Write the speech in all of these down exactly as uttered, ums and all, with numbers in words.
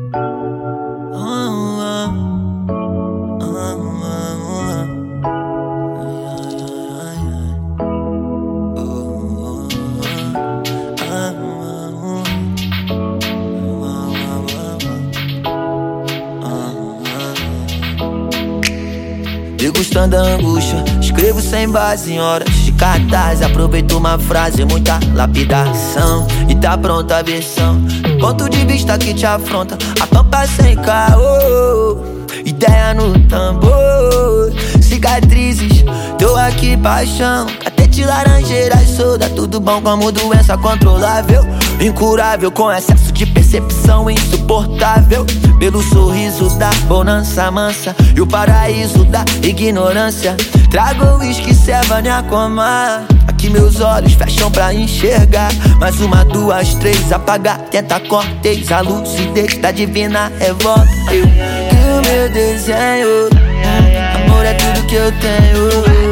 Degustando a angústia, escrevo sem base em horas de cartaz. Aproveito uma frase, muita lapidação e tá pronta a versão. Ponto de vista que te afronta, a pampa sem caô, ideia no tambor, cicatrizes, tô aqui paixão. Catete, laranjeiras, soda, tudo bom como doença controlável, incurável, com excesso de percepção insuportável. Pelo sorriso da bonança mansa e o paraíso da ignorância. Trago uísque, ceva, Niacomar. Aqui meus olhos fecham pra enxergar. Mais uma, duas, três, apagar, tenta cortez. A lucidez da divina revolta. Eu crio meu desenho, amor é tudo que eu tenho.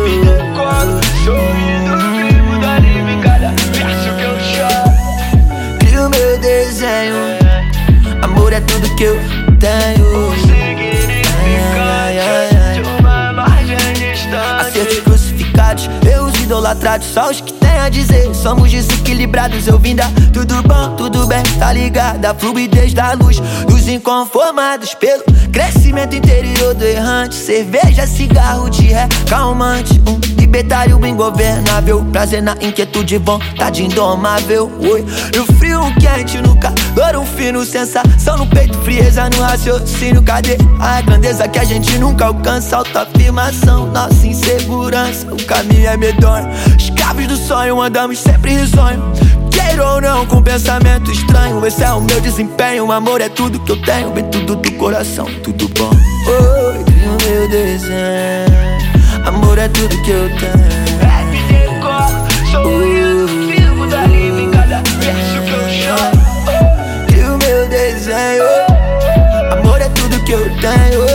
Sorrindo, vivo da livre, cada verso que eu choro. Crio meu desenho, amor é tudo que eu tenho. O significante de uma margem distante. Acertos crucificados, erros idolatrados, só os que têm a dizer. Somos desequilibrados, eu vim dar tudo bom, tudo bem, tá ligado? A fluidez da luz dos inconformados pelo crescimento interior do errante. Cerveja, cigarro de ré, calmante. Um libertário ingovernável, prazer na inquietude, vontade indomável. Oi, e o frio, um quente no calor, um fino, sensação no peito, frieza no raciocínio. Cadê a grandeza que a gente nunca alcança? Autoafirmação, nossa insegurança, o caminho é medonho. Escravos do sonho, andamos sempre risonho. Queiro ou não, com pensamento estranho. Esse é o meu desempenho, o amor é tudo que eu tenho. Vem tudo do coração, tudo bom. Oi, crio meu desenho, amor é tudo que eu tenho. Rap decor, sorrindo, vivo da livre em cada verso que eu choro. Crio meu desenho, amor é tudo que eu tenho.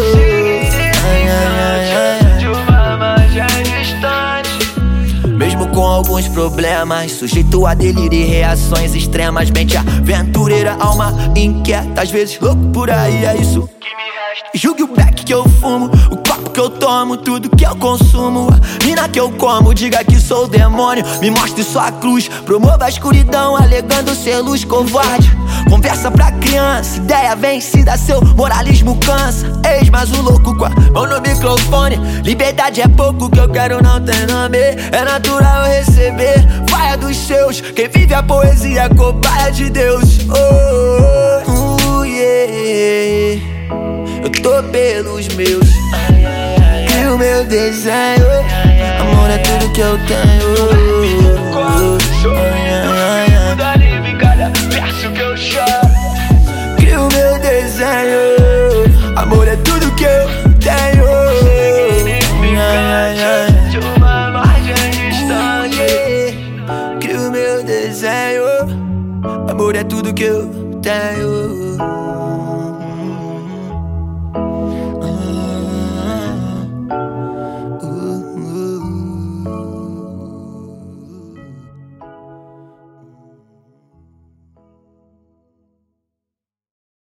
Significante de uma margem distante. Mesmo com alguns problemas, sujeito a delírio e reações extremas. Mente aventureira, alma inquieta, às vezes louco por aí, é isso Que me resta. julgue o beck que eu fumo, o copo que eu tomo, tudo que eu consumo. A mina que eu como, diga que sou o demônio. Me mostre sua cruz, promova a escuridão, alegando ser luz covarde. Conversa pra criança, ideia vencida, seu moralismo cansa. Eis mais um louco com a mão no microfone. Liberdade é pouco, que eu quero não tem nome. É natural eu receber, vaia dos seus. Quem vive a poesia é cobaia de Deus. Oh, uh, yeah. Eu tô pelos meus, crio meu desenho, amor é tudo que eu tenho. Sorrindo, da livre em cada verso que eu choro. Crio meu desenho, amor é tudo que eu tenho. Significante de uma margem distante. Crio meu desenho, amor é tudo que eu tenho.